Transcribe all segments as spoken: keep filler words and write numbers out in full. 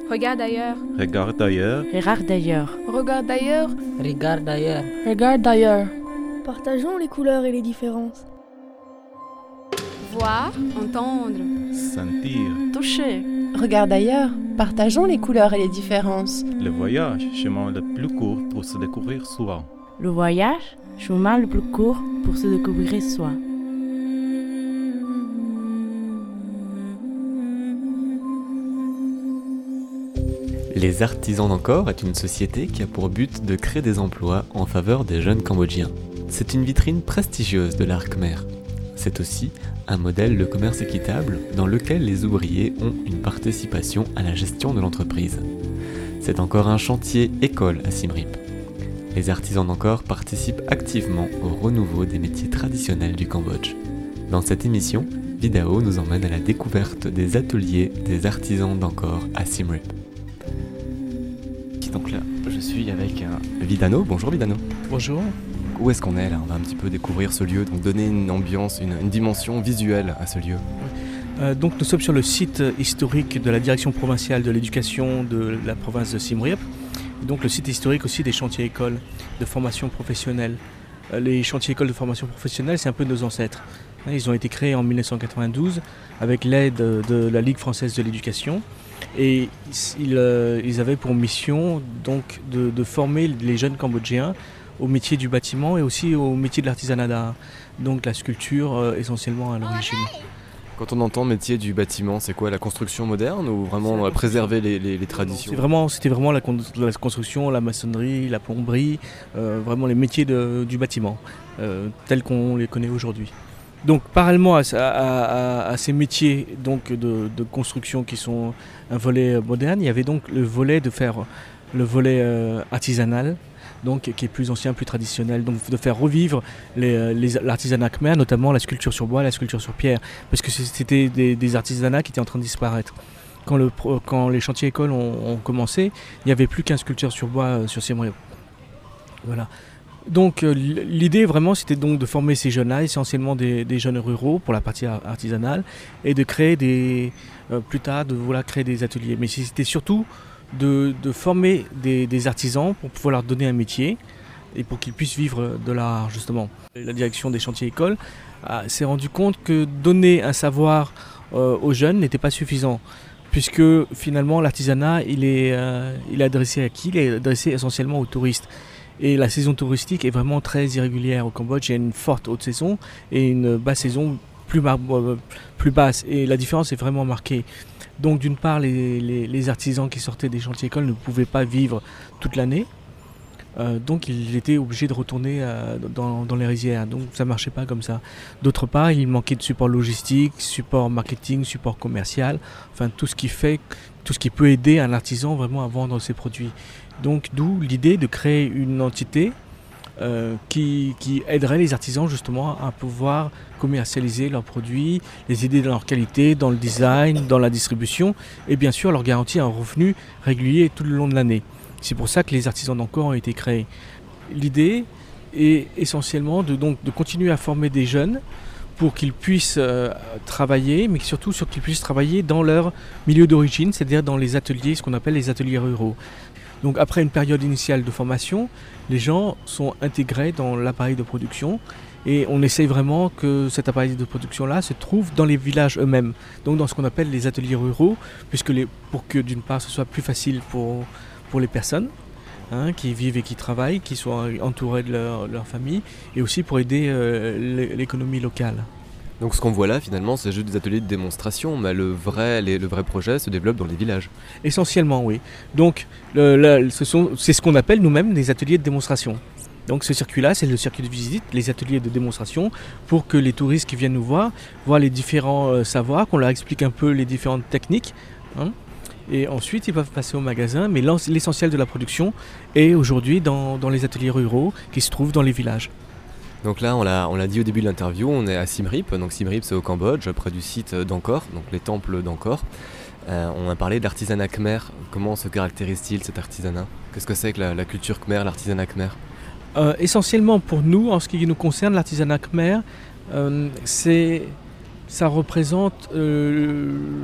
Regarde ailleurs. Regarde ailleurs. Regarde ailleurs. Regarde ailleurs. Regarde ailleurs. Regarde ailleurs. Partageons les couleurs et les différences. Voir, entendre. Sentir. Toucher. Regarde ailleurs. Partageons les couleurs et les différences. Le voyage, chemin le plus court pour se découvrir soi. Le voyage, chemin le plus court pour se découvrir soi. Les Artisans d'Angkor est une société qui a pour but de créer des emplois en faveur des jeunes Cambodgiens. C'est une vitrine prestigieuse de l'art khmer. C'est aussi un modèle de commerce équitable dans lequel les ouvriers ont une participation à la gestion de l'entreprise. C'est encore un chantier école à Siem Reap. Les Artisans d'Angkor participent activement au renouveau des métiers traditionnels du Cambodge. Dans cette émission, Vidao nous emmène à la découverte des ateliers des Artisans d'Angkor à Siem Reap. Donc là, je suis avec un Vidano. Bonjour Vidano. Bonjour. Où est-ce qu'on est là? On va un petit peu découvrir ce lieu, donc donner une ambiance, une, une dimension visuelle à ce lieu. Euh, donc nous sommes sur le site historique de la direction provinciale de l'éducation de la province de Siem Reap. Donc le site historique aussi des chantiers écoles de formation professionnelle. Euh, les chantiers écoles de formation professionnelle, c'est un peu nos ancêtres. Ils ont été créés en dix-neuf cent quatre-vingt-douze avec l'aide de la Ligue française de l'éducation. Et ils, euh, ils avaient pour mission donc de, de former les jeunes Cambodgiens au métier du bâtiment et aussi au métier de l'artisanat d'art, donc la sculpture euh, essentiellement à l'origine. Quand on entend métier du bâtiment, c'est quoi, la construction moderne ou vraiment préserver les, les, les traditions? C'est vraiment, C'était vraiment la, con- la construction, la maçonnerie, la plomberie, euh, vraiment les métiers de, du bâtiment euh, tels qu'on les connaît aujourd'hui. Donc parallèlement à, à, à, à ces métiers donc, de, de construction qui sont un volet moderne, il y avait donc le volet de faire le volet euh, artisanal, donc qui est plus ancien, plus traditionnel, donc de faire revivre les, les, l'artisanat khmer, notamment la sculpture sur bois, la sculpture sur pierre, parce que c'était des, des artisanats qui étaient en train de disparaître. Quand, le, quand les chantiers écoles ont, ont commencé, il n'y avait plus qu'un sculpteur sur bois euh, sur Siem Reap. Voilà. Donc euh, l'idée vraiment c'était donc de former ces jeunes-là, essentiellement des, des jeunes ruraux pour la partie artisanale, et de créer des, euh, plus tard de voilà, créer des ateliers. Mais c'était surtout de, de former des, des artisans pour pouvoir leur donner un métier et pour qu'ils puissent vivre de l'art justement. La direction des chantiers écoles euh, s'est rendu compte que donner un savoir euh, aux jeunes n'était pas suffisant. Puisque finalement l'artisanat il est, euh, il est adressé à qui? Il est adressé essentiellement aux touristes. Et la saison touristique est vraiment très irrégulière au Cambodge. Il y a une forte haute saison et une basse saison plus, mar- plus basse. Et la différence est vraiment marquée. Donc d'une part, les, les, les artisans qui sortaient des chantiers écoles ne pouvaient pas vivre toute l'année. Euh, donc ils étaient obligés de retourner euh, dans, dans les rizières. Donc ça ne marchait pas comme ça. D'autre part, il manquait de support logistique, support marketing, support commercial. Enfin tout ce qui fait, tout ce qui peut aider un artisan vraiment à vendre ses produits. Donc d'où l'idée de créer une entité euh, qui, qui aiderait les artisans justement à pouvoir commercialiser leurs produits, les aider dans leur qualité, dans le design, dans la distribution et bien sûr leur garantir un revenu régulier tout le long de l'année. C'est pour ça que les Artisans d'Angkor ont été créés. L'idée est essentiellement de, donc, de continuer à former des jeunes pour qu'ils puissent euh, travailler, mais surtout sur qu'ils puissent travailler dans leur milieu d'origine, c'est-à-dire dans les ateliers, ce qu'on appelle les ateliers ruraux. Donc après une période initiale de formation, les gens sont intégrés dans l'appareil de production et on essaye vraiment que cet appareil de production-là se trouve dans les villages eux-mêmes, donc dans ce qu'on appelle les ateliers ruraux, puisque les, pour que d'une part ce soit plus facile pour, pour les personnes hein, qui vivent et qui travaillent, qui soient entourés de leur, leur famille, et aussi pour aider euh, l'économie locale. Donc ce qu'on voit là finalement c'est juste des ateliers de démonstration, mais le vrai, les, le vrai projet se développe dans les villages. Essentiellement oui. Donc le, le, ce sont, c'est ce qu'on appelle nous-mêmes des ateliers de démonstration. Donc ce circuit-là c'est le circuit de visite, les ateliers de démonstration pour que les touristes qui viennent nous voir voient les différents euh, savoirs, qu'on leur explique un peu les différentes techniques. Hein, et ensuite ils peuvent passer au magasin, mais l'essentiel de la production est aujourd'hui dans, dans les ateliers ruraux qui se trouvent dans les villages. Donc là, on l'a, on l'a dit au début de l'interview, on est à Siem Reap. Donc Siem Reap, c'est au Cambodge, près du site d'Angkor, donc les temples d'Angkor. Euh, on a parlé de l'artisanat khmer. Comment se caractérise-t-il cet artisanat? Qu'est-ce que c'est que la, la culture khmer, l'artisanat khmer? euh, Essentiellement pour nous, en ce qui nous concerne, l'artisanat khmer, euh, c'est, ça représente euh,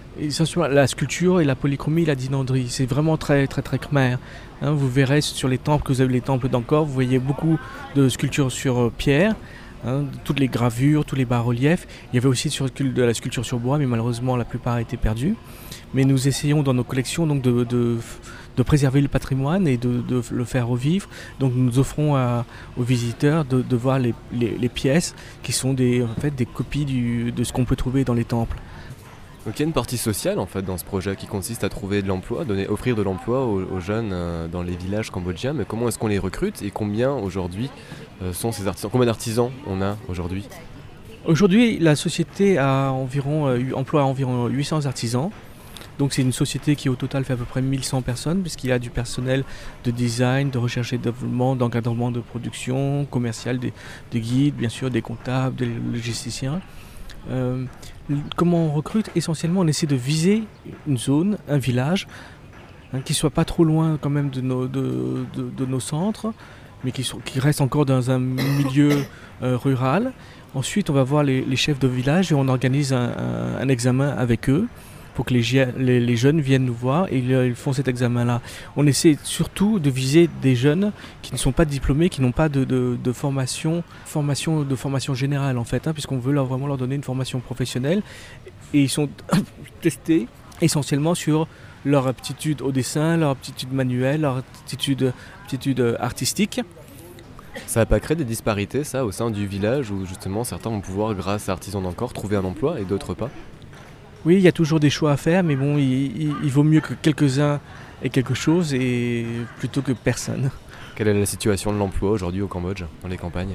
essentiellement la sculpture et la polychromie et la dynandrie. C'est vraiment très très très khmer. Hein, vous verrez sur les temples, que vous avez les temples d'Angkor, vous voyez beaucoup de sculptures sur euh, pierre, hein, toutes les gravures, tous les bas-reliefs. Il y avait aussi sur, de la sculpture sur bois, mais malheureusement la plupart a été perdue. Mais nous essayons dans nos collections donc, de, de, de préserver le patrimoine et de, de le faire revivre. Donc nous offrons à, aux visiteurs de, de voir les, les, les pièces qui sont des, en fait, des copies du, de ce qu'on peut trouver dans les temples. Donc il y a une partie sociale en fait dans ce projet qui consiste à trouver de l'emploi, donner, offrir de l'emploi aux, aux jeunes euh, dans les villages cambodgiens. Mais comment est-ce qu'on les recrute et combien aujourd'hui euh, sont ces artisans? Combien d'artisans on a aujourd'hui? Aujourd'hui, la société a environ, euh, emploie environ huit cents artisans. Donc c'est une société qui au total fait à peu près mille cent personnes, puisqu'il y a du personnel de design, de recherche et développement, d'encadrement de production, commercial, des, des guides, bien sûr, des comptables, des logisticiens. Euh, comment on recrute? Essentiellement, on essaie de viser une zone, un village, hein, qui ne soit pas trop loin quand même de nos, de, de, de nos centres, mais qui, sont, qui reste encore dans un milieu euh, rural. Ensuite, on va voir les, les chefs de village et on organise un, un, un examen avec eux pour que les, les, les jeunes viennent nous voir et ils, ils font cet examen-là. On essaie surtout de viser des jeunes qui ne sont pas diplômés, qui n'ont pas de, de, de formation, formation, de formation générale en fait, hein, puisqu'on veut leur, vraiment leur donner une formation professionnelle. Et ils sont testés essentiellement sur leur aptitude au dessin, leur aptitude manuelle, leur aptitude, aptitude artistique. Ça n'a pas créé des disparités ça au sein du village où justement certains vont pouvoir grâce à Artisans d'Angkor trouver un emploi et d'autres pas? Oui, il y a toujours des choix à faire, mais bon, il, il, il vaut mieux que quelques-uns aient quelque chose et plutôt que personne. Quelle est la situation de l'emploi aujourd'hui au Cambodge, dans les campagnes?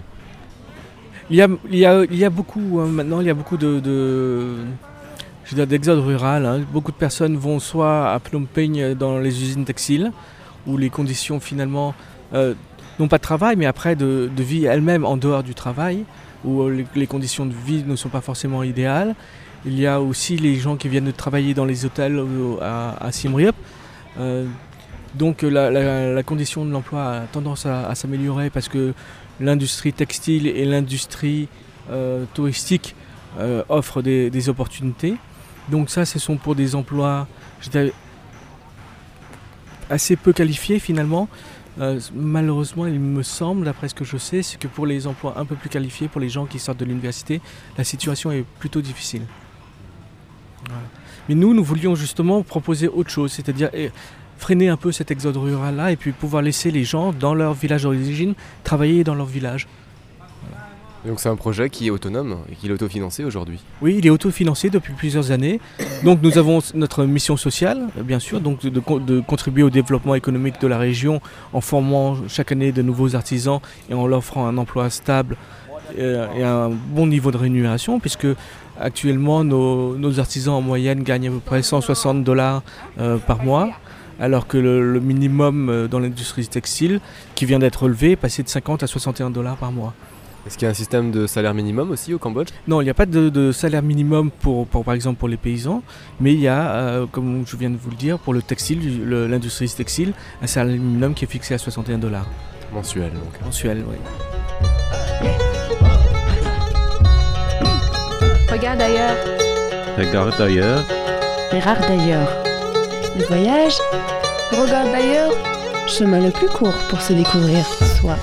Il y a, il y a, il y a beaucoup, hein, maintenant, il y a beaucoup de, de, je veux dire, d'exode rural. Hein. Beaucoup de personnes vont soit à Phnom Penh dans les usines textiles, où les conditions finalement, euh, non pas de travail, mais après de, de vie elle-même en dehors du travail, où les, les conditions de vie ne sont pas forcément idéales. Il y a aussi les gens qui viennent de travailler dans les hôtels à, à Siem Reap. Euh, donc la, la, la condition de l'emploi a tendance à, à s'améliorer parce que l'industrie textile et l'industrie euh, touristique euh, offrent des, des opportunités. Donc ça, ce sont pour des emplois assez peu qualifiés finalement. Euh, malheureusement, il me semble, d'après ce que je sais, c'est que pour les emplois un peu plus qualifiés, pour les gens qui sortent de l'université, la situation est plutôt difficile. Voilà. Mais nous, nous voulions justement proposer autre chose, c'est-à-dire eh, freiner un peu cet exode rural-là et puis pouvoir laisser les gens dans leur village d'origine travailler dans leur village. Voilà. Donc c'est un projet qui est autonome et qui est autofinancé aujourd'hui? Oui, il est autofinancé depuis plusieurs années. Donc nous avons notre mission sociale, bien sûr, donc de, de, de contribuer au développement économique de la région en formant chaque année de nouveaux artisans et en leur offrant un emploi stable et un bon niveau de rémunération, puisque actuellement nos, nos artisans en moyenne gagnent à peu près cent soixante dollars euh, par mois, alors que le, le minimum euh, dans l'industrie textile qui vient d'être relevé est passé de cinquante à soixante et un dollars par mois. Est-ce qu'il y a un système de salaire minimum aussi au Cambodge? Non, il n'y a pas de, de salaire minimum pour, pour, par exemple pour les paysans, mais il y a, euh, comme je viens de vous le dire, pour le textile, le, l'industrie textile, un salaire minimum qui est fixé à soixante et un dollars. Mensuel donc. Mensuel, oui. Regarde ailleurs. Regarde ailleurs. Regarde d'ailleurs. Le voyage, Regarde d'ailleurs. chemin le plus court pour se découvrir soi.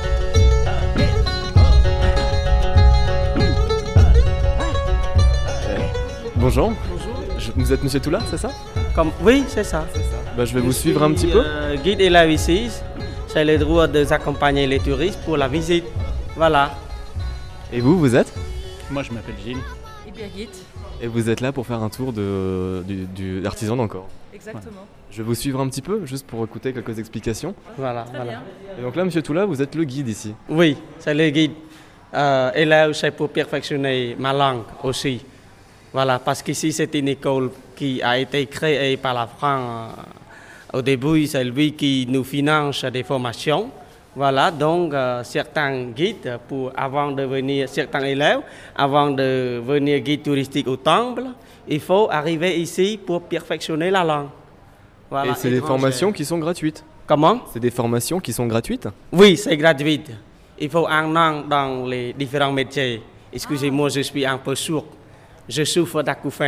Bonjour. Je, vous êtes Monsieur Toula, c'est ça? Comme, oui, c'est ça. Bah, je vais vous suivre un petit peu. Euh, guide et la ici, j'ai le droit d'accompagner les touristes pour la visite. Voilà. Et vous, vous êtes? Moi, je m'appelle Gilles. Et Birgit. Et vous êtes là pour faire un tour de, du, du, d'Artisans d'Angkor. Exactement. Je vais vous suivre un petit peu, juste pour écouter quelques explications. Voilà, Très voilà. bien. Et donc là, Monsieur Toula, vous êtes le guide ici. Oui, c'est le guide. Euh, et là, c'est pour perfectionner ma langue aussi. Voilà, parce qu'ici, c'est une école qui a été créée par la France. Au début, c'est lui qui nous finance des formations. Voilà, donc euh, certains guides, pour, avant de venir, certains élèves, avant de venir guide touristique au temple, il faut arriver ici pour perfectionner la langue. Voilà, et c'est des formations qui sont gratuites. Comment? C'est des formations qui sont gratuites? Oui, c'est gratuit. Il faut un an dans les différents métiers. Excusez-moi, je suis un peu sourd. Je souffre d'acouphènes.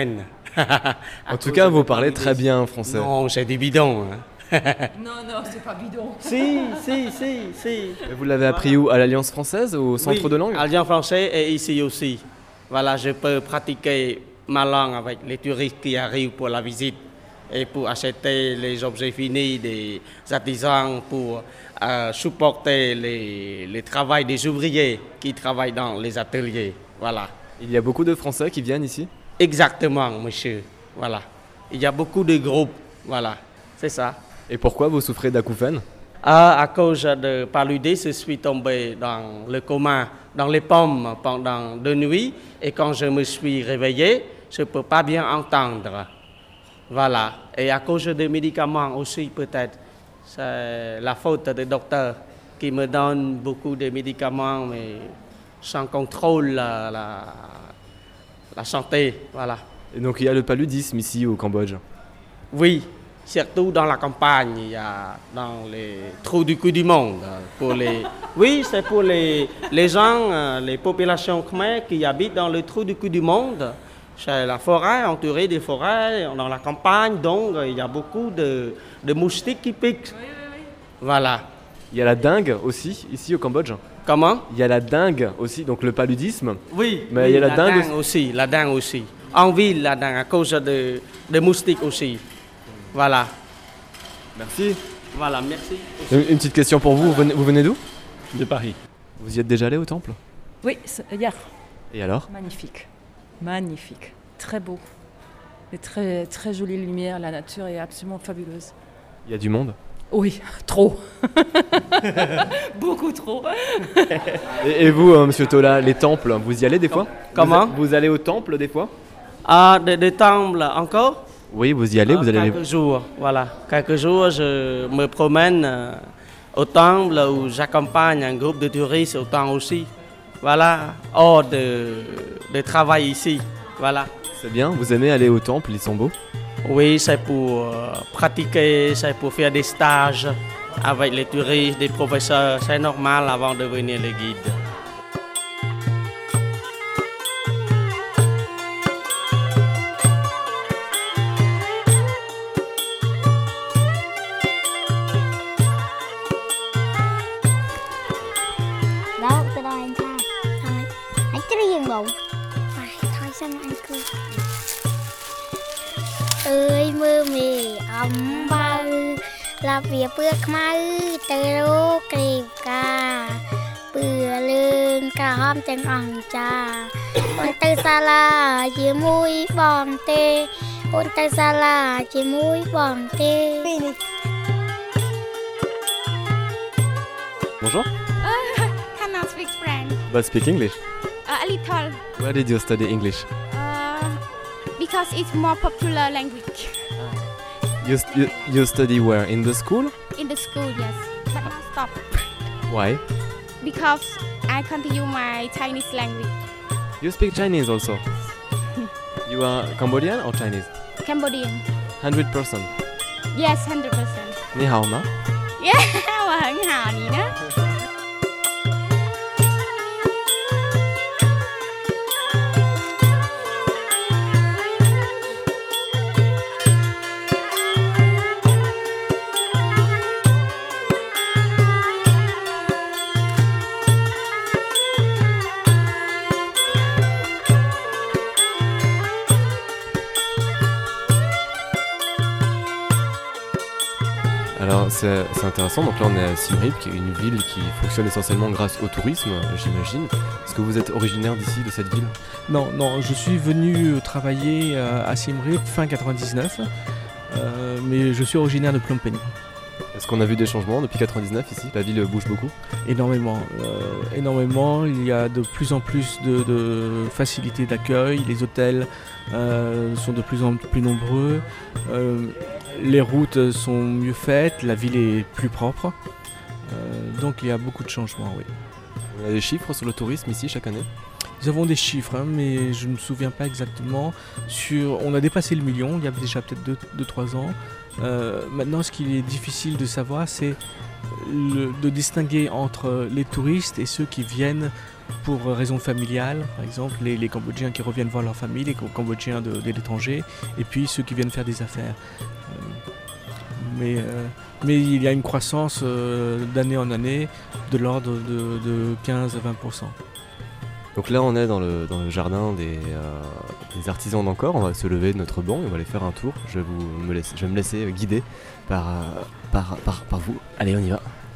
En tout cas, vous parlez très bien français. Non, c'est du bidon. Hein. Non, non, c'est pas bidon. si, si, si, si. Et vous l'avez appris où? À l'Alliance française, au centre oui, de langue? à l'Alliance française et ici aussi. Voilà, je peux pratiquer ma langue avec les touristes qui arrivent pour la visite et pour acheter les objets finis des artisans, pour euh, supporter les, les travail des ouvriers qui travaillent dans les ateliers. Voilà. Il y a beaucoup de Français qui viennent ici? Exactement, monsieur. Voilà. Il y a beaucoup de groupes. Voilà, c'est ça. Et pourquoi vous souffrez d'acouphènes? Ah, à cause de paludisme, je suis tombé dans le coma, dans les pommes pendant deux nuits. Et quand je me suis réveillé, je ne peux pas bien entendre. Voilà. Et à cause des médicaments aussi, peut-être, c'est la faute des docteurs qui me donnent beaucoup de médicaments, mais sans contrôle la, la, la santé. Voilà. Et donc il y a le paludisme ici au Cambodge? Oui. Surtout dans la campagne, il y a dans les trous du cul du monde. Pour les... Oui, c'est pour les, les gens, les populations khmers qui habitent dans le trou du cul du monde. C'est la forêt, entourée des forêts, dans la campagne, donc il y a beaucoup de, de moustiques qui piquent. Oui, oui, oui. Voilà. Il y a la dengue aussi, ici au Cambodge? Comment? Il y a la dengue aussi, donc le paludisme. Oui, mais oui, il y a la, la dengue, dengue aussi. La dengue aussi. En ville, la dengue, à cause de, de moustiques aussi. Voilà. Merci. Voilà, merci. Une, une petite question pour vous, vous venez, vous venez d'où? De Paris. Vous y êtes déjà allé au temple? Oui, hier. Et alors? Magnifique. Magnifique. Très beau. Et très, très jolie lumière, la nature est absolument fabuleuse. Il y a du monde? Oui, trop. Beaucoup trop. et, et vous, euh, monsieur Tola, les temples, vous y allez des fois? Comment? Vous, vous allez au temple des fois? Ah, des de temples encore? Oui, vous y allez, vous allez... Quelques les... jours, voilà. Quelques jours, je me promène euh, au temple où j'accompagne un groupe de touristes au temps aussi. Voilà, hors de, de travail ici, voilà. C'est bien, vous aimez aller au temple, ils sont beaux? Oui, c'est pour euh, pratiquer, c'est pour faire des stages avec les touristes, des professeurs. C'est normal avant de devenir le guide. Đâu, tôi đòi anh sao? Thôi, hãy chứ riêng bụng. Phải, thôi sao anh cười. Ơi mưa mì ấm bao, là việc bước mau, từ lô kịp ca. Bữa lương cả hôm chân ỏng trà. Ôn tư xa là chỉ mũi bòn tê. Ôn tư xa là chỉ mũi bòn tê. Bonjour. Uh, cannot speak French. But speak English. Uh, a little. Where did you study English? Uh, because it's more popular language. You, st- you, you study where? In the school? In the school, yes. But now stop. Why? Because I continue my Chinese language. You speak Chinese also? You are Cambodian or Chinese? Cambodian. one hundred percent. Yes, one hundred percent. Ni hao ma? Yeah, mà hẳn hào gì đó. Alors c'est, c'est intéressant, donc là on est à Siem Reap, qui est une ville qui fonctionne essentiellement grâce au tourisme, j'imagine. Est-ce que vous êtes originaire d'ici, de cette ville? Non, non, je suis venu travailler à Siem Reap fin quatre-vingt-dix-neuf, euh, mais je suis originaire de Phnom Penh. Est-ce qu'on a vu des changements depuis quatre-vingt-dix-neuf ici? La ville bouge beaucoup? Énormément, euh, énormément. Il y a de plus en plus de, de facilités d'accueil. Les hôtels euh, sont de plus en plus nombreux. Euh, les routes sont mieux faites. La ville est plus propre. Euh, donc il y a beaucoup de changements, oui. Il y a des chiffres sur le tourisme ici chaque année? Nous avons des chiffres, hein, mais je ne me souviens pas exactement. Sur, on a dépassé le million il y a déjà peut-être deux trois ans. Euh, maintenant, ce qui est difficile de savoir, c'est le, de distinguer entre les touristes et ceux qui viennent pour raisons familiales, par exemple, les, les Cambodgiens qui reviennent voir leur famille, les Cambodgiens de, de l'étranger, et puis ceux qui viennent faire des affaires. Euh, mais, euh, mais il y a une croissance euh, d'année en année de l'ordre de, de quinze à vingt pour cent. Donc là, on est dans le, dans le jardin des, euh, des artisans d'Angkor. On va se lever de notre banc et on va aller faire un tour. Je vais, vous, me, laisser, je vais me laisser guider par, euh, par, par, par vous. Allez, on y va.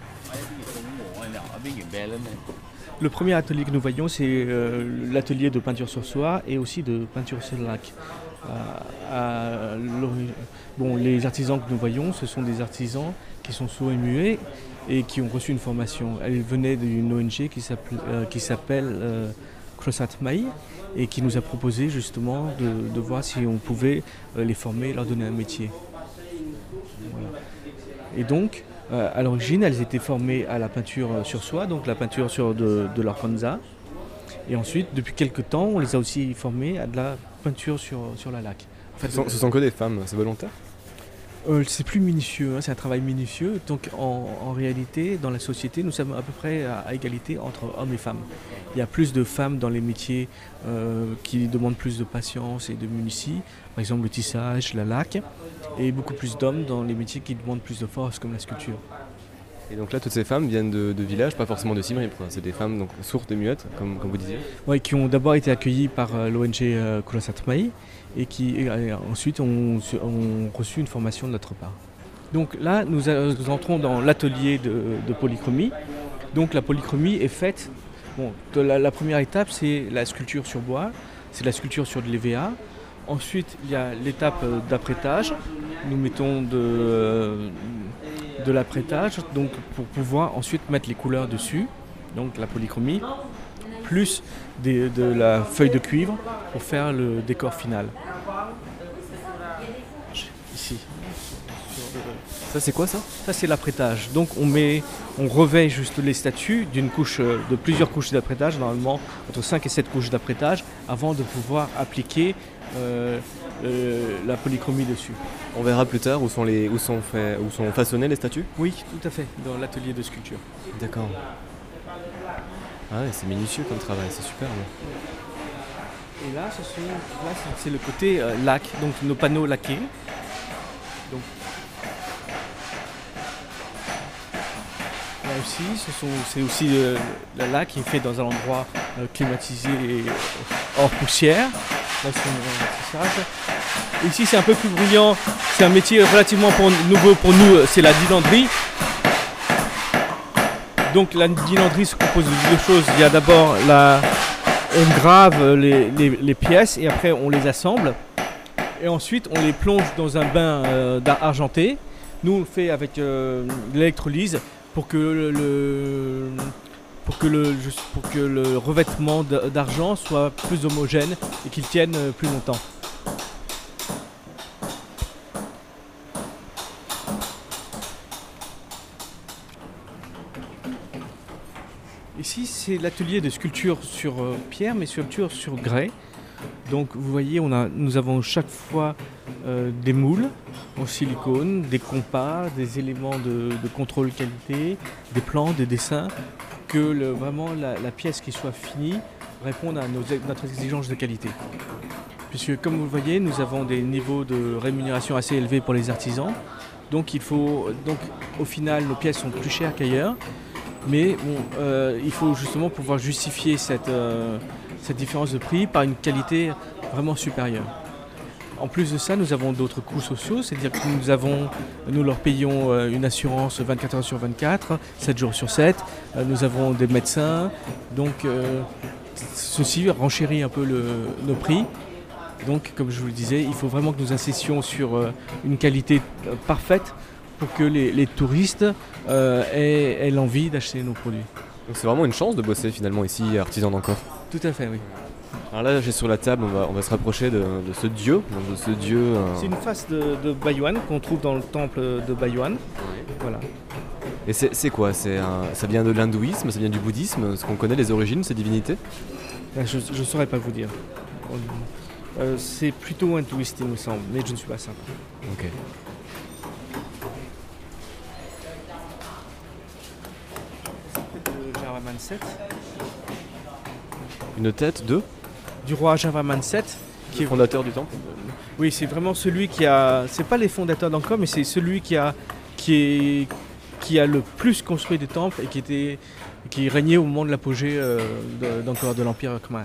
Le premier atelier que nous voyons, c'est euh, l'atelier de peinture sur soie et aussi de peinture sur lac. À, à bon, les artisans que nous voyons, ce sont des artisans qui sont sourds et muets et qui ont reçu une formation. Elles venaient d'une O N G qui s'appelle, euh, qui s'appelle euh, Krosat Mai et qui nous a proposé justement de, de voir si on pouvait euh, les former et leur donner un métier. Voilà. Et donc, euh, à l'origine, elles étaient formées à la peinture sur soie, donc la peinture sur de, de l'organza. Et ensuite, depuis quelques temps, on les a aussi formées à de la peinture sur, sur la laque. En fait, ce, sont, ce sont que des femmes, c'est volontaire ? Euh, c'est plus minutieux, hein, c'est un travail minutieux. Donc en, en réalité, dans la société, nous sommes à peu près à, à égalité entre hommes et femmes. Il y a plus de femmes dans les métiers euh, qui demandent plus de patience et de minutie, par exemple le tissage, la laque, et beaucoup plus d'hommes dans les métiers qui demandent plus de force, comme la sculpture. Et donc là, toutes ces femmes viennent de, de villages, pas forcément de Siem Reap, quoi. C'est des femmes donc, sourdes et muettes, comme, comme vous disiez. Oui, qui ont d'abord été accueillies par euh, l'O N G euh, Krosat Mai et qui et, et, ensuite ont, ont reçu une formation de notre part. Donc là, nous, a, nous entrons dans l'atelier de, de polychromie. Donc la polychromie est faite, bon, de la, la première étape, c'est la sculpture sur bois, c'est la sculpture sur de l'E V A. Ensuite, il y a l'étape d'apprêtage. Nous mettons de... Euh, de l'apprêtage, donc pour pouvoir ensuite mettre les couleurs dessus, donc la polychromie, plus des, de la feuille de cuivre pour faire le décor final. Ici. Ça c'est quoi ça ? Ça c'est l'apprêtage. Donc on met, on revêt juste les statues d'une couche, de plusieurs couches d'apprêtage, normalement entre cinq et sept couches d'apprêtage, avant de pouvoir appliquer euh, euh, la polychromie dessus. On verra plus tard où sont, les, où sont, fait, où sont façonnées les statues ? Oui, tout à fait, dans l'atelier de sculpture. D'accord. Ah ouais, c'est minutieux comme travail, c'est super. Ouais. Et là, ce sont, là c'est le côté euh, lac, donc nos panneaux laqués. Donc, là aussi, ce sont, c'est aussi euh, la laque qui est fait dans un endroit euh, climatisé et hors poussière. Là, c'est, euh, ici, c'est un peu plus bruyant. C'est un métier relativement pour, nouveau pour nous, c'est la dilandrie. Donc la dilandrie se compose de deux choses. Il y a d'abord la... On grave les, les, les pièces et après on les assemble. Et ensuite on les plonge dans un bain euh, argenté. Nous on le fait avec euh, l'électrolyse pour que le, le, pour que le, pour que le revêtement d'argent soit plus homogène et qu'il tienne plus longtemps. Ici, c'est l'atelier de sculpture sur euh, pierre, mais sculpture sur grès. Donc, vous voyez, on a, nous avons chaque fois euh, des moules en silicone, des compas, des éléments de, de contrôle qualité, des plans, des dessins, que le, vraiment la, la pièce qui soit finie réponde à nos, notre exigence de qualité. Puisque, comme vous le voyez, nous avons des niveaux de rémunération assez élevés pour les artisans. Donc, il faut, donc au final, nos pièces sont plus chères qu'ailleurs. Mais bon, euh, il faut justement pouvoir justifier cette, euh, cette différence de prix par une qualité vraiment supérieure. En plus de ça, nous avons d'autres coûts sociaux, c'est-à-dire que nous, avons, nous leur payons euh, une assurance vingt-quatre heures sur vingt-quatre, sept jours sur sept. Euh, nous avons des médecins, donc euh, ceci renchérit un peu le, nos prix. Donc, comme je vous le disais, il faut vraiment que nous insistions sur euh, une qualité euh, parfaite pour que les, les touristes euh, aient, aient l'envie d'acheter nos produits. Donc c'est vraiment une chance de bosser finalement ici, artisan d'Angkor. Tout à fait, oui. Alors là, j'ai sur la table, on va, on va se rapprocher de, de ce dieu. Donc de ce dieu euh... C'est une face de, de Baiyuan qu'on trouve dans le temple de Baiyuan. Oui. Voilà. Et c'est, c'est quoi c'est un, ça vient de l'hindouisme, ça vient du bouddhisme? Est-ce qu'on connaît les origines de ces divinités? Je ne saurais pas vous dire. Euh, c'est plutôt hindouiste, il me semble, mais je ne suis pas certain. Ok. Une tête de Du roi Javaman sept. Qui est fondateur du temple. Oui, c'est vraiment celui qui a... C'est pas les fondateurs d'Angkor, mais c'est celui qui a, qui, est, qui a le plus construit des temples et qui, était, qui régnait au moment de l'apogée euh, d'Angkor, de l'Empire Khmer.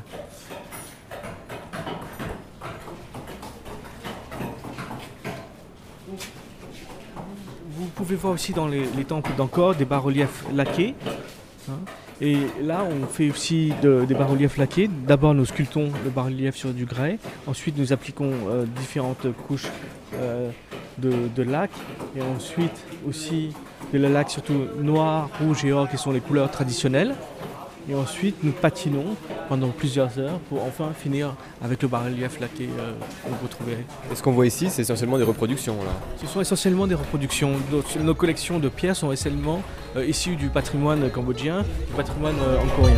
Vous pouvez voir aussi dans les, les temples d'Angkor des bas-reliefs laqués. Hein. Et là, on fait aussi de, des bas-reliefs laqués. D'abord, nous sculptons le bas-relief sur du grès. Ensuite, nous appliquons euh, différentes couches euh, de, de lac. Et ensuite, aussi de la laque surtout noir, rouge et or, qui sont les couleurs traditionnelles. Et ensuite, nous patinons pendant plusieurs heures pour enfin finir avec le bas-relief laqué euh, qu'on peut trouver. Et ce qu'on voit ici, c'est essentiellement des reproductions, là. Ce sont essentiellement des reproductions. Nos, nos collections de pierres sont essentiellement euh, issues du patrimoine cambodgien, du patrimoine euh, angkorien.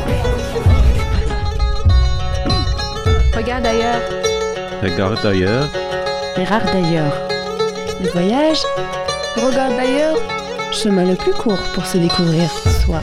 Regarde ailleurs. Regarde ailleurs. Regarde d'ailleurs. Le voyage, Regarde d'ailleurs. chemin le plus court pour se découvrir soi.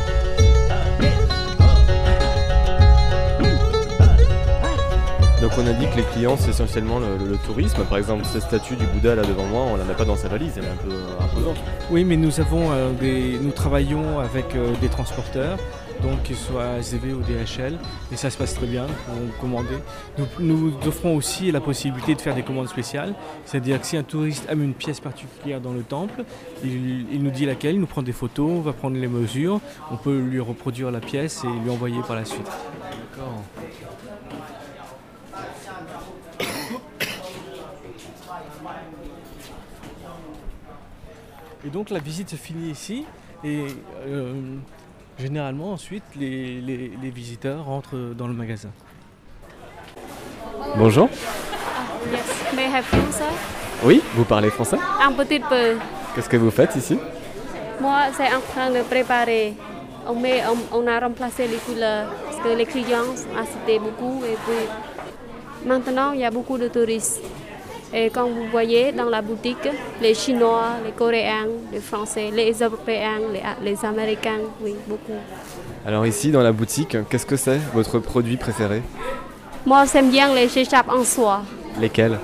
Donc on a dit que les clients c'est essentiellement le, le, le tourisme. Par exemple, cette statue du Bouddha là devant moi, on la met pas dans sa valise, elle est un peu imposante. Oui, mais nous avons euh, des, nous travaillons avec euh, des transporteurs, donc qu'ils soient S D V ou D H L, et ça se passe très bien pour commander. Nous, nous offrons aussi la possibilité de faire des commandes spéciales, c'est-à-dire que si un touriste aime une pièce particulière dans le temple, il, il nous dit laquelle, il nous prend des photos, on va prendre les mesures, on peut lui reproduire la pièce et lui envoyer par la suite. D'accord. Et donc la visite se finit ici et euh, généralement ensuite les, les, les visiteurs rentrent dans le magasin. Bonjour. Yes, may I have you, sir? Oui, vous parlez français? Un petit peu. Qu'est-ce que vous faites ici? Moi, c'est en train de préparer. On, met, on, on a remplacé les couleurs parce que les clients achetaient beaucoup et puis maintenant il y a beaucoup de touristes. Et comme vous voyez dans la boutique, les Chinois, les Coréens, les Français, les Européens, les, les Américains, oui, beaucoup. Alors ici, dans la boutique, qu'est-ce que c'est votre produit préféré? Moi, j'aime bien les écharpes en soie. Lesquels?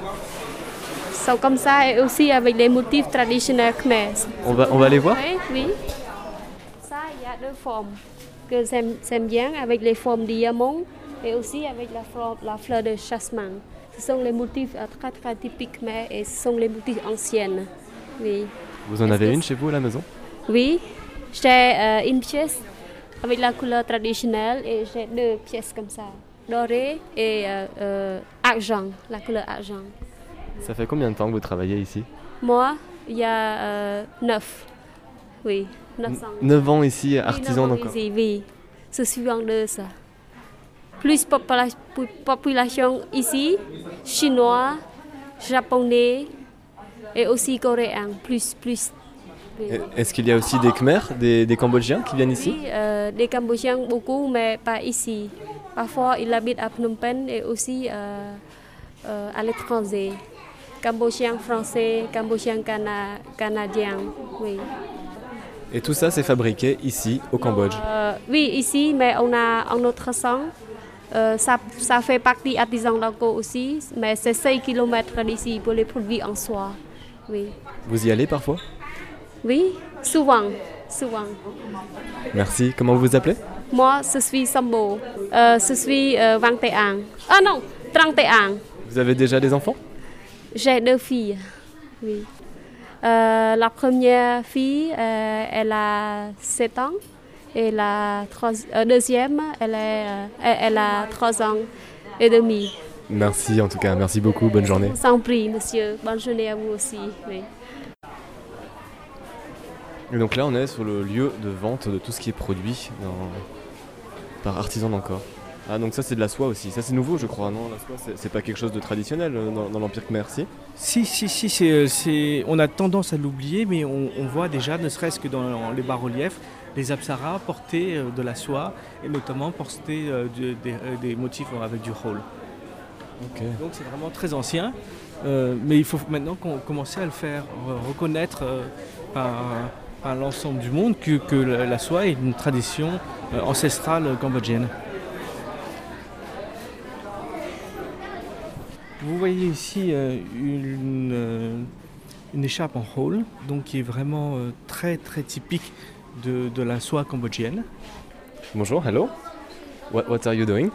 Sont comme ça et aussi avec les motifs traditionnels khmer. On va, on va les voir? Oui, oui. Ça, il y a deux formes que j'aime bien, avec les formes diamant et aussi avec la fleur, la fleur de jasmin. Ce sont les motifs très très typiques khmer et ce sont les motifs anciennes. Oui. Vous en avez une chez vous à la maison? Oui, j'ai euh, une pièce avec la couleur traditionnelle et j'ai deux pièces comme ça, dorée et euh, euh, argent, la couleur argent. Ça fait combien de temps que vous travaillez ici? Moi, il y a euh, neuf. Oui, neuf ans. neuf ans ici, artisan d'Angkor. Oui, oui, je suis vendeuse. Plus popula- population ici, chinois, japonais et aussi coréens, plus, plus. Oui. Est-ce qu'il y a aussi des Khmers, des, des Cambodgiens qui viennent ici? Oui, euh, des Cambodgiens beaucoup, mais pas ici. Parfois, ils habitent à Phnom Penh et aussi euh, euh, à l'étranger. Cambodgiens français, Cambodgiens cana- canadiens, oui. Et tout ça, c'est fabriqué ici, au Cambodge? Euh, oui, ici, mais on a un autre sang. Euh, ça, ça fait partie artisan d'Angkor aussi, mais c'est cinq kilomètres d'ici pour les produits en soie. Oui. Vous y allez parfois? Oui, souvent, souvent. Merci. Comment vous vous appelez? Moi, je suis Sambo. Euh, je suis euh, Vang Teang. Ah non, Trang Teang. Vous avez déjà des enfants? J'ai deux filles. Oui. Euh, la première fille, euh, elle a sept ans. Et la trois, euh, deuxième, elle, est, euh, elle a trois ans et demi. Merci en tout cas, merci beaucoup, bonne journée. Sans prix, monsieur. Bonne journée à vous aussi. Oui. Et donc là, on est sur le lieu de vente de tout ce qui est produit dans... par artisan d'Angkor. Ah, donc ça, c'est de la soie aussi. Ça, c'est nouveau, je crois, non? La soie, c'est, c'est pas quelque chose de traditionnel dans, dans l'Empire Khmer, si? Si, si, si. C'est, c'est... On a tendance à l'oublier, mais on, on voit déjà, ne serait-ce que dans les bas-reliefs, les apsaras portaient de la soie et notamment portaient euh, des, des, des motifs avec du hole. Okay. Donc c'est vraiment très ancien, euh, mais il faut maintenant qu'on commence à le faire reconnaître euh, par, par l'ensemble du monde que, que la soie est une tradition euh, ancestrale cambodgienne. Vous voyez ici euh, une, euh, une écharpe en hall, donc qui est vraiment euh, très très typique de, de la soie cambodgienne. Bonjour, hello. What, what are you doing?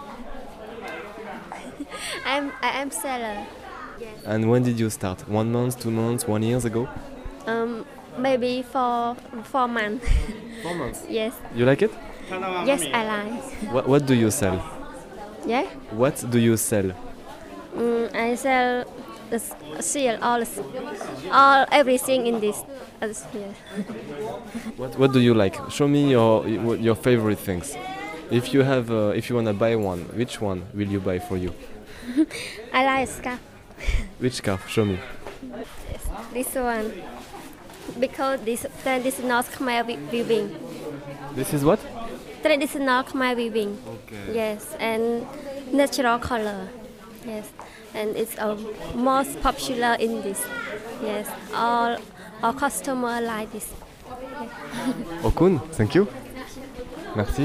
I'm I am seller. And when did you start? One month, two months, one years ago? Um, maybe for four months. Four months. Yes. You like it? Yes, I like. What, what do you sell? Yeah. What do you sell? Mm, I sell the s- seal all, s- all everything in this. Uh, yeah. What, what do you like? Show me your your favorite things. If you have, uh, if you wanna buy one, which one will you buy for you? I like scarf. Which scarf? Show me. This one because this traditional Khmer wi- weaving. This is what? Traditional Khmer weaving. Okay. Yes, and natural color. Yes, and it's uh, most popular in this. Yes, all all customer like this. Okun, thank you. Merci.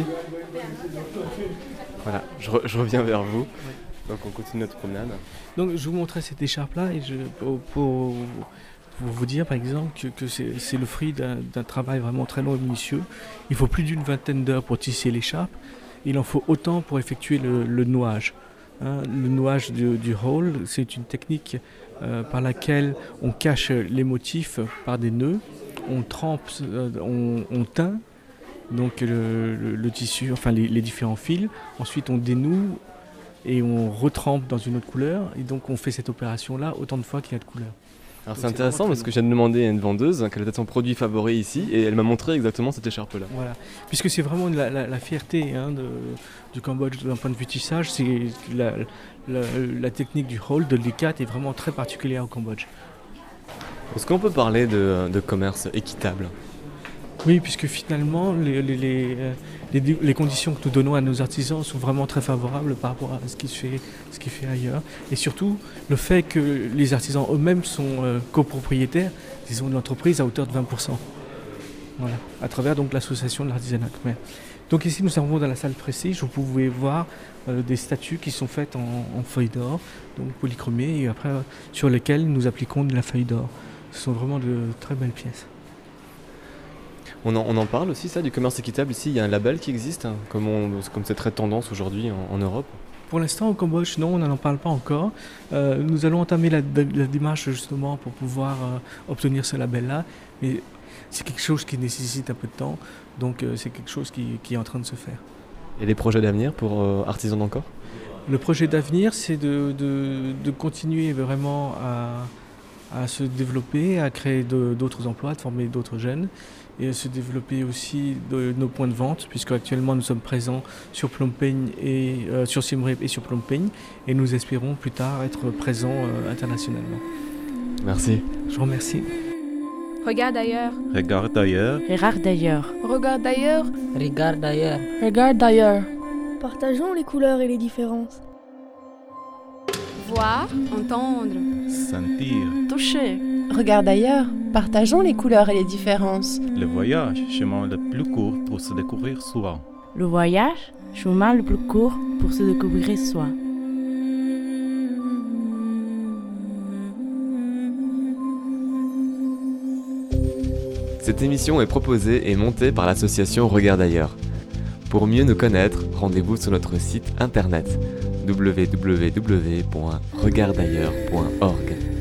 Voilà, je, re- je reviens vers vous. Donc on continue notre promenade. Donc je vous montrais cette écharpe-là et je, pour, pour, pour vous dire par exemple que, que c'est, c'est le fruit d'un, d'un travail vraiment très long et minutieux. Il faut plus d'une vingtaine d'heures pour tisser l'écharpe. Il en faut autant pour effectuer le, le nouage. Hein, le nouage du, du hole, c'est une technique euh, par laquelle on cache les motifs par des nœuds, on trempe, euh, on, on teint donc le, le, le tissu, enfin les, les différents fils. Ensuite on dénoue et on retrempe dans une autre couleur. Et donc on fait cette opération-là autant de fois qu'il y a de couleurs. Alors Donc c'est intéressant parce que je viens de demander à une vendeuse quel était son produit favori ici et elle m'a montré exactement cette écharpe-là. Voilà, puisque c'est vraiment la, la, la fierté hein, de, du Cambodge d'un point de vue tissage, c'est la, la, la technique du hole, de l'ikat est vraiment très particulière au Cambodge. Est-ce qu'on peut parler de, de commerce équitable? Oui, puisque finalement les, les, les, les, les conditions que nous donnons à nos artisans sont vraiment très favorables par rapport à ce qui se fait, ce qui se fait ailleurs. Et surtout le fait que les artisans eux-mêmes sont euh, copropriétaires, disons, de l'entreprise à hauteur de vingt pour cent. Voilà, à travers donc l'association de l'artisanat khmer. Donc ici nous sommes dans la salle prestige, vous pouvez voir euh, des statues qui sont faites en, en feuilles d'or, donc polychromées, et après euh, sur lesquelles nous appliquons de la feuille d'or. Ce sont vraiment de très belles pièces. On en, on en parle aussi ça du commerce équitable ici, il y a un label qui existe, hein, comme, on, comme c'est très tendance aujourd'hui en, en Europe. Pour l'instant au Cambodge, non, on n'en parle pas encore. Euh, nous allons entamer la, la démarche justement pour pouvoir euh, obtenir ce label-là, mais c'est quelque chose qui nécessite un peu de temps, donc euh, c'est quelque chose qui, qui est en train de se faire. Et les projets d'avenir pour euh, Artisans d'Angkor? Le projet d'avenir, c'est de, de, de continuer vraiment à, à se développer, à créer de, d'autres emplois, de former d'autres jeunes, et à se développer aussi de nos points de vente, puisque actuellement nous sommes présents sur Phnom Penh et euh, sur Siem Reap et sur Phnom Penh, et nous espérons plus tard être présents euh, internationalement. Merci. Je vous remercie. Regarde ailleurs. Regarde ailleurs. Regarde d'ailleurs. Regarde d'ailleurs. Regarde d'ailleurs. Regarde d'ailleurs. Partageons les couleurs et les différences. Voir, entendre. Sentir. Toucher. Regarde ailleurs, partageons les couleurs et les différences. Le voyage, chemin le plus court pour se découvrir soi. Le voyage, chemin le plus court pour se découvrir soi. Cette émission est proposée et montée par l'association Regarde ailleurs. Pour mieux nous connaître, rendez-vous sur notre site internet w w w point regarde ailleurs point org.